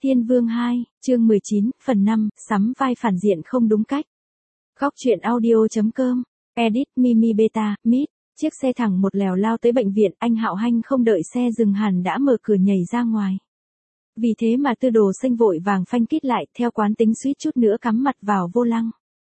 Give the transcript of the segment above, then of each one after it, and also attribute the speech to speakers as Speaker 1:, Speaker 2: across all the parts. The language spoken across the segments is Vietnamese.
Speaker 1: Thiên Vương 2, chương 19, phần 5, sắm vai phản diện không đúng cách. Góc truyện audio.com, edit Mimi Beta, Mít. Chiếc xe thẳng một lèo lao tới bệnh viện, anh Hạo Hanh không đợi xe dừng hẳn đã mở cửa nhảy ra ngoài. Vì thế mà Tư Đồ Xanh vội vàng phanh kít lại, theo quán tính suýt chút nữa cắm mặt vào vô lăng.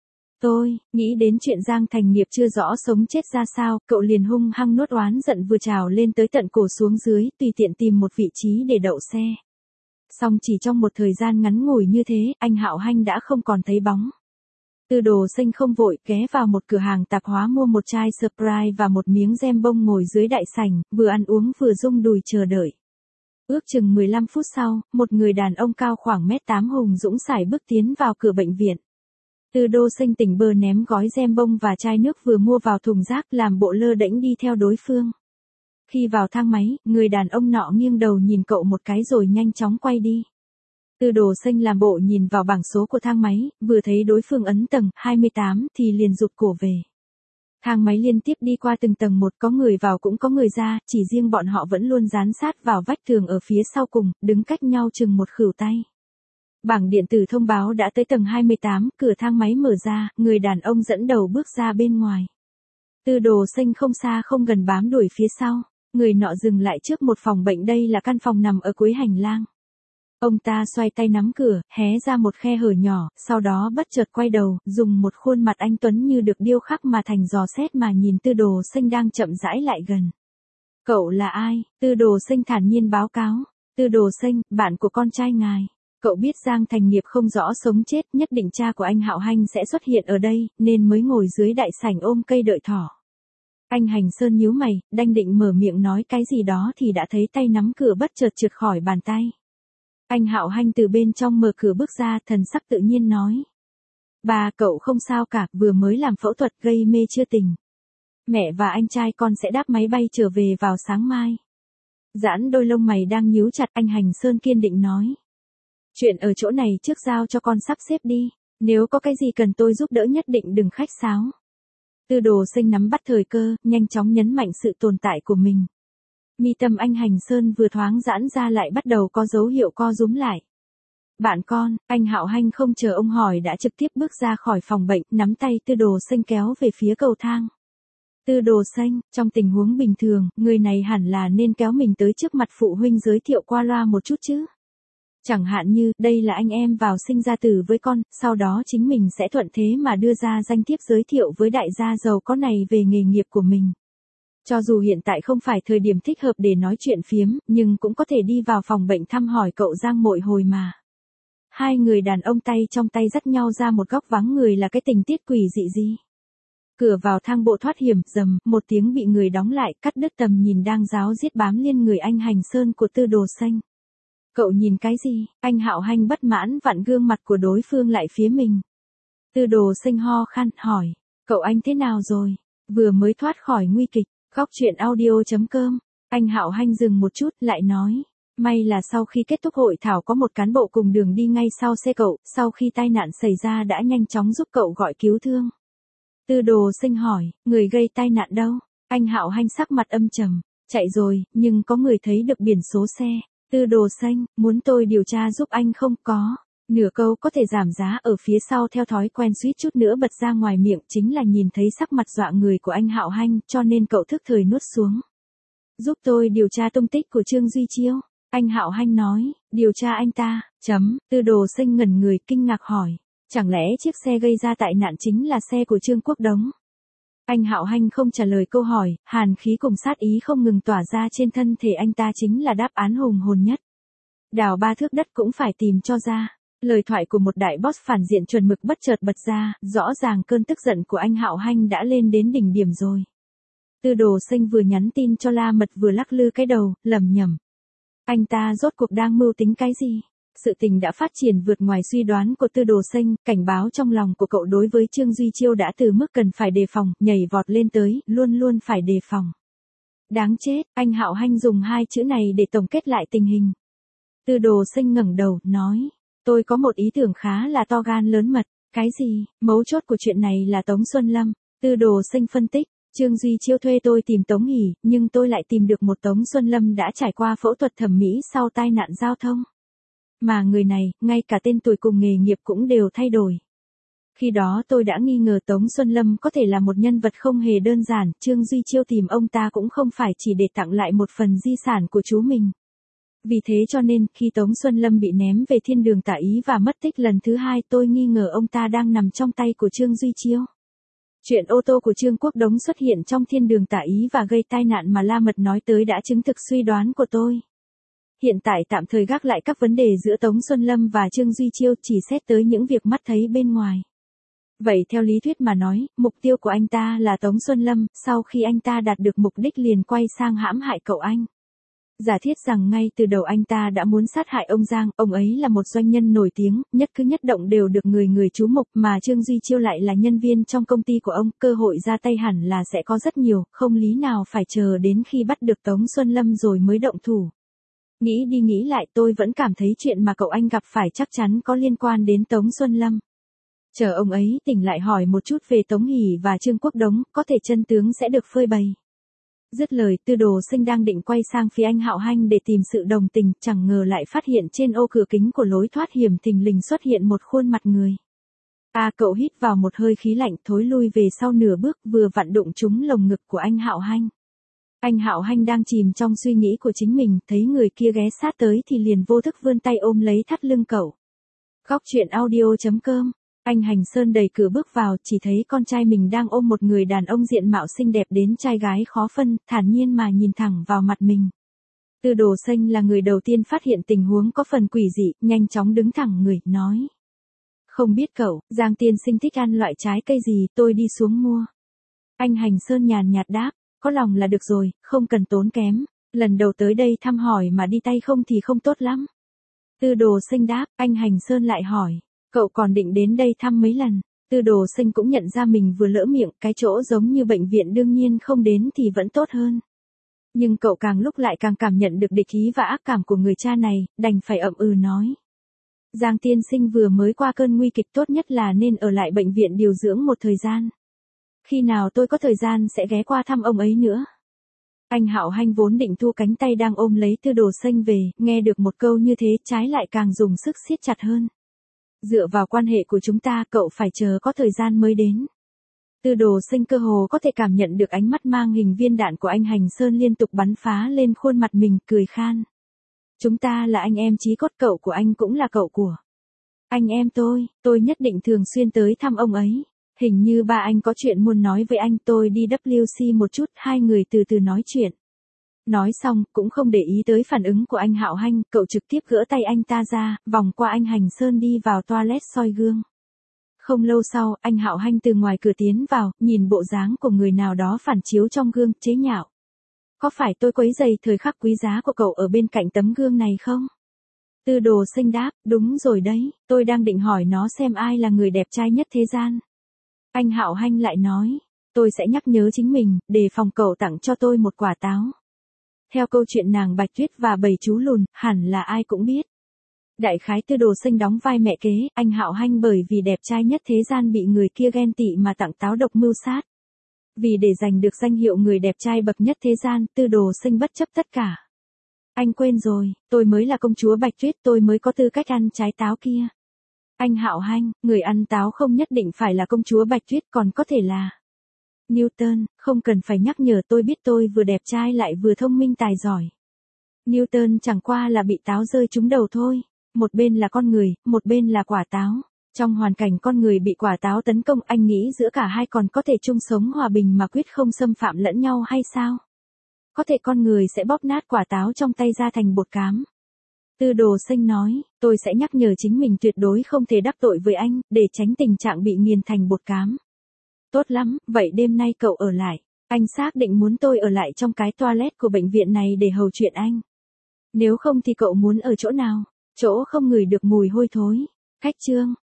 Speaker 1: Tôi, nghĩ đến chuyện Giang Thành Nghiệp chưa rõ sống chết ra sao, cậu liền hung hăng nuốt oán giận vừa trào lên tới tận cổ xuống dưới, tùy tiện tìm một vị trí để đậu xe. Song chỉ trong một thời gian ngắn ngủi như thế, anh Hạo Hanh đã không còn thấy bóng. Tư Đồ Xanh không vội, ghé vào một cửa hàng tạp hóa mua một chai Sprite và một miếng gem bông ngồi dưới đại sảnh, vừa ăn uống vừa rung đùi chờ đợi. Ước chừng 15 phút sau, một người đàn ông cao khoảng 1m8 hùng dũng sải bước tiến vào cửa bệnh viện. Tư Đồ Xanh tỉnh bơ ném gói gem bông và chai nước vừa mua vào thùng rác, làm bộ lơ đễnh đi theo đối phương. Khi vào thang máy, người đàn ông nọ nghiêng đầu nhìn cậu một cái rồi nhanh chóng quay đi. Tư Đồ Xanh làm bộ nhìn vào bảng số của thang máy, vừa thấy đối phương ấn tầng 28 thì liền rụt cổ về. Thang máy liên tiếp đi qua từng tầng một, có người vào cũng có người ra, chỉ riêng bọn họ vẫn luôn dán sát vào vách tường ở phía sau cùng, đứng cách nhau chừng một khuỷu tay. Bảng điện tử thông báo đã tới tầng 28, cửa thang máy mở ra, người đàn ông dẫn đầu bước ra bên ngoài. Tư Đồ Xanh không xa không gần bám đuổi phía sau, người nọ dừng lại trước một phòng bệnh, đây là căn phòng nằm ở cuối hành lang. Ông ta xoay tay nắm cửa, hé ra một khe hở nhỏ, sau đó bất chợt quay đầu, dùng một khuôn mặt anh tuấn như được điêu khắc mà thành dò xét mà nhìn Tư Đồ Xanh đang chậm rãi lại gần. Cậu là ai? Tư Đồ Xanh thản nhiên báo cáo. Tư Đồ Xanh, bạn của con trai ngài. Cậu biết Giang Thành Nghiệp không rõ sống chết, nhất định cha của anh Hạo Hanh sẽ xuất hiện ở đây, nên mới ngồi dưới đại sảnh ôm cây đợi thỏ. Anh Hành Sơn nhíu mày, đang định mở miệng nói cái gì đó thì đã thấy tay nắm cửa bất chợt trượt khỏi bàn tay. Anh Hạo Hanh từ bên trong mở cửa bước ra, thần sắc tự nhiên nói. Bà, cậu không sao cả, vừa mới làm phẫu thuật gây mê chưa tỉnh. Mẹ và anh trai con sẽ đáp máy bay trở về vào sáng mai. Giãn đôi lông mày đang nhíu chặt, anh Hành Sơn kiên định nói. Chuyện ở chỗ này trước giao cho con sắp xếp đi, nếu có cái gì cần tôi giúp đỡ nhất định đừng khách sáo. Tư Đồ Xanh nắm bắt thời cơ, nhanh chóng nhấn mạnh sự tồn tại của mình. Mi tâm anh Hành Sơn vừa thoáng giãn ra lại bắt đầu có dấu hiệu co rúm lại. Bạn con, anh Hạo Hanh không chờ ông hỏi đã trực tiếp bước ra khỏi phòng bệnh, nắm tay Tư Đồ Xanh kéo về phía cầu thang. Tư Đồ Xanh, trong tình huống bình thường, người này hẳn là nên kéo mình tới trước mặt phụ huynh giới thiệu qua loa một chút chứ. Chẳng hạn như, đây là anh em vào sinh ra tử với con, sau đó chính mình sẽ thuận thế mà đưa ra danh thiếp giới thiệu với đại gia giàu có này về nghề nghiệp của mình. Cho dù hiện tại không phải thời điểm thích hợp để nói chuyện phiếm, nhưng cũng có thể đi vào phòng bệnh thăm hỏi cậu Giang Mội Hồi mà. Hai người đàn ông tay trong tay dắt nhau ra một góc vắng người là cái tình tiết quỷ dị gì. Cửa vào thang bộ thoát hiểm, rầm, một tiếng bị người đóng lại, cắt đứt tầm nhìn đang ráo riết bám liên người anh Hành Sơn của Tư Đồ Xanh. Cậu nhìn cái gì? Anh Hạo Hanh bất mãn vặn gương mặt của đối phương lại phía mình. Tư Đồ Xanh ho khan, hỏi. Cậu anh thế nào rồi? Vừa mới thoát khỏi nguy kịch. Góc truyện audio.com. Anh Hạo Hanh dừng một chút, lại nói. May là sau khi kết thúc hội thảo có một cán bộ cùng đường đi ngay sau xe cậu, sau khi tai nạn xảy ra đã nhanh chóng giúp cậu gọi cứu thương. Tư Đồ Xanh hỏi, người gây tai nạn đâu? Anh Hạo Hanh sắc mặt âm trầm. Chạy rồi, nhưng có người thấy được biển số xe. Tư Đồ Xanh, muốn tôi điều tra giúp anh không? Có. Nửa câu có thể giảm giá ở phía sau theo thói quen suýt chút nữa bật ra ngoài miệng, chính là nhìn thấy sắc mặt dọa người của anh Hạo Hanh, cho nên cậu thức thời nuốt xuống. Giúp tôi điều tra tung tích của Trương Duy Chiêu. Anh Hạo Hanh nói, điều tra anh ta, Tư Đồ Xanh ngẩn người kinh ngạc hỏi. Chẳng lẽ chiếc xe gây ra tai nạn chính là xe của Trương Quốc Đống? Anh Hạo Hanh không trả lời câu hỏi, hàn khí cùng sát ý không ngừng tỏa ra trên thân thể anh ta, chính là đáp án hùng hồn nhất. Đào 3 thước đất cũng phải tìm cho ra. Lời thoại của một đại boss phản diện chuẩn mực bất chợt bật ra, rõ ràng cơn tức giận của anh Hạo Hanh đã lên đến đỉnh điểm rồi. Tư Đồ Xanh vừa nhắn tin cho La Mật vừa lắc lư cái đầu, lẩm nhẩm. Anh ta rốt cuộc đang mưu tính cái gì? Sự tình đã phát triển vượt ngoài suy đoán của Tư Đồ Xanh, cảnh báo trong lòng của cậu đối với Trương Duy Chiêu đã từ mức cần phải đề phòng, nhảy vọt lên tới, luôn luôn phải đề phòng. Đáng chết, anh Hạo Hanh dùng hai chữ này để tổng kết lại tình hình. Tư Đồ Xanh ngẩng đầu, nói. Tôi có một ý tưởng khá là to gan lớn mật. Cái gì? Mấu chốt của chuyện này là Tống Xuân Lâm. Tư Đồ Xanh phân tích. Trương Duy Chiêu thuê tôi tìm Tống Hỷ, nhưng tôi lại tìm được một Tống Xuân Lâm đã trải qua phẫu thuật thẩm mỹ sau tai nạn giao thông. Mà người này, ngay cả tên tuổi cùng nghề nghiệp cũng đều thay đổi. Khi đó tôi đã nghi ngờ Tống Xuân Lâm có thể là một nhân vật không hề đơn giản, Trương Duy Chiêu tìm ông ta cũng không phải chỉ để tặng lại một phần di sản của chú mình. Vì thế cho nên, khi Tống Xuân Lâm bị ném về thiên đường tả ý và mất tích lần thứ 2, tôi nghi ngờ ông ta đang nằm trong tay của Trương Duy Chiêu. Chuyện ô tô của Trương Quốc Đống xuất hiện trong thiên đường tả ý và gây tai nạn mà La Mật nói tới đã chứng thực suy đoán của tôi. Hiện tại tạm thời gác lại các vấn đề giữa Tống Xuân Lâm và Trương Duy Chiêu, chỉ xét tới những việc mắt thấy bên ngoài. Vậy theo lý thuyết mà nói, mục tiêu của anh ta là Tống Xuân Lâm, sau khi anh ta đạt được mục đích liền quay sang hãm hại cậu anh. Giả thiết rằng ngay từ đầu anh ta đã muốn sát hại ông Giang, ông ấy là một doanh nhân nổi tiếng, nhất cử nhất động đều được người chú mục, mà Trương Duy Chiêu lại là nhân viên trong công ty của ông, cơ hội ra tay hẳn là sẽ có rất nhiều, không lý nào phải chờ đến khi bắt được Tống Xuân Lâm rồi mới động thủ. Nghĩ đi nghĩ lại tôi vẫn cảm thấy chuyện mà cậu anh gặp phải chắc chắn có liên quan đến Tống Xuân Lâm. Chờ ông ấy tỉnh lại hỏi một chút về Tống Hỷ và Trương Quốc Đống, có thể chân tướng sẽ được phơi bày. Dứt lời, Tư Đồ Sinh đang định quay sang phía anh Hạo Hanh để tìm sự đồng tình, chẳng ngờ lại phát hiện trên ô cửa kính của lối thoát hiểm thình lình xuất hiện một khuôn mặt người. Cậu hít vào một hơi khí lạnh, thối lui về sau nửa bước, vừa vặn đụng trúng lồng ngực của anh Hạo Hanh. Anh Hạo Hanh đang chìm trong suy nghĩ của chính mình, thấy người kia ghé sát tới thì liền vô thức vươn tay ôm lấy thắt lưng cậu. Góc truyện audio.com. Anh Hành Sơn đẩy cửa bước vào, chỉ thấy con trai mình đang ôm một người đàn ông diện mạo xinh đẹp đến trai gái khó phân, thản nhiên mà nhìn thẳng vào mặt mình. Tư Đồ Sinh là người đầu tiên phát hiện tình huống có phần quỷ dị, nhanh chóng đứng thẳng người, nói. Không biết cậu, Giang tiên sinh thích ăn loại trái cây gì, tôi đi xuống mua. Anh Hành Sơn nhàn nhạt đáp, có lòng là được rồi, không cần tốn kém, lần đầu tới đây thăm hỏi mà đi tay không thì không tốt lắm. Tư Đồ Sinh đáp, anh Hành Sơn lại hỏi. Cậu còn định đến đây thăm mấy lần? Tư Đồ Sinh cũng nhận ra mình vừa lỡ miệng, cái chỗ giống như bệnh viện đương nhiên không đến thì vẫn tốt hơn. Nhưng cậu càng lúc lại càng cảm nhận được địch ý và ác cảm của người cha này, đành phải ậm ừ nói. Giang tiên sinh vừa mới qua cơn nguy kịch, tốt nhất là nên ở lại bệnh viện điều dưỡng một thời gian. Khi nào tôi có thời gian sẽ ghé qua thăm ông ấy nữa. Anh Hạo Hanh vốn định thu cánh tay đang ôm lấy Tư Đồ Sinh về, nghe được một câu như thế trái lại càng dùng sức siết chặt hơn. Dựa vào quan hệ của chúng ta, cậu phải chờ có thời gian mới đến. Tư Đồ Sinh cơ hồ có thể cảm nhận được ánh mắt mang hình viên đạn của anh Hành Sơn liên tục bắn phá lên khuôn mặt mình, cười khan. Chúng ta là anh em chí cốt, cậu của anh cũng là cậu của anh em tôi nhất định thường xuyên tới thăm ông ấy. Hình như ba anh có chuyện muốn nói với anh, tôi đi WC một chút, hai người từ từ nói chuyện. Nói xong, cũng không để ý tới phản ứng của anh Hạo Hanh, cậu trực tiếp gỡ tay anh ta ra, vòng qua anh Hành Sơn đi vào toilet soi gương. Không lâu sau, anh Hạo Hanh từ ngoài cửa tiến vào, nhìn bộ dáng của người nào đó phản chiếu trong gương, chế nhạo. Có phải tôi quấy rầy thời khắc quý giá của cậu ở bên cạnh tấm gương này không? Tư Đồ Sinh đáp, đúng rồi đấy, tôi đang định hỏi nó xem ai là người đẹp trai nhất thế gian. Anh Hạo Hanh lại nói, tôi sẽ nhắc nhớ chính mình, đề phòng cậu tặng cho tôi một quả táo. Theo câu chuyện nàng Bạch Tuyết và bầy chú lùn, hẳn là ai cũng biết. Đại khái Tư Đồ Sinh đóng vai mẹ kế, anh Hạo Hanh bởi vì đẹp trai nhất thế gian bị người kia ghen tị mà tặng táo độc mưu sát. Vì để giành được danh hiệu người đẹp trai bậc nhất thế gian, Tư Đồ Sinh bất chấp tất cả. Anh quên rồi, tôi mới là công chúa Bạch Tuyết, tôi mới có tư cách ăn trái táo kia. Anh Hạo Hanh, người ăn táo không nhất định phải là công chúa Bạch Tuyết, còn có thể là Newton, không cần phải nhắc nhở, tôi biết tôi vừa đẹp trai lại vừa thông minh tài giỏi. Newton chẳng qua là bị táo rơi trúng đầu thôi, một bên là con người, một bên là quả táo. Trong hoàn cảnh con người bị quả táo tấn công, anh nghĩ giữa cả hai còn có thể chung sống hòa bình mà quyết không xâm phạm lẫn nhau hay sao? Có thể con người sẽ bóp nát quả táo trong tay ra thành bột cám. Tư Đồ Sinh nói, tôi sẽ nhắc nhở chính mình tuyệt đối không thể đắc tội với anh, để tránh tình trạng bị nghiền thành bột cám. Tốt lắm, vậy đêm nay cậu ở lại. Anh xác định muốn tôi ở lại trong cái toilet của bệnh viện này để hầu chuyện anh. Nếu không thì cậu muốn ở chỗ nào? Chỗ không ngửi được mùi hôi thối. Khách trương.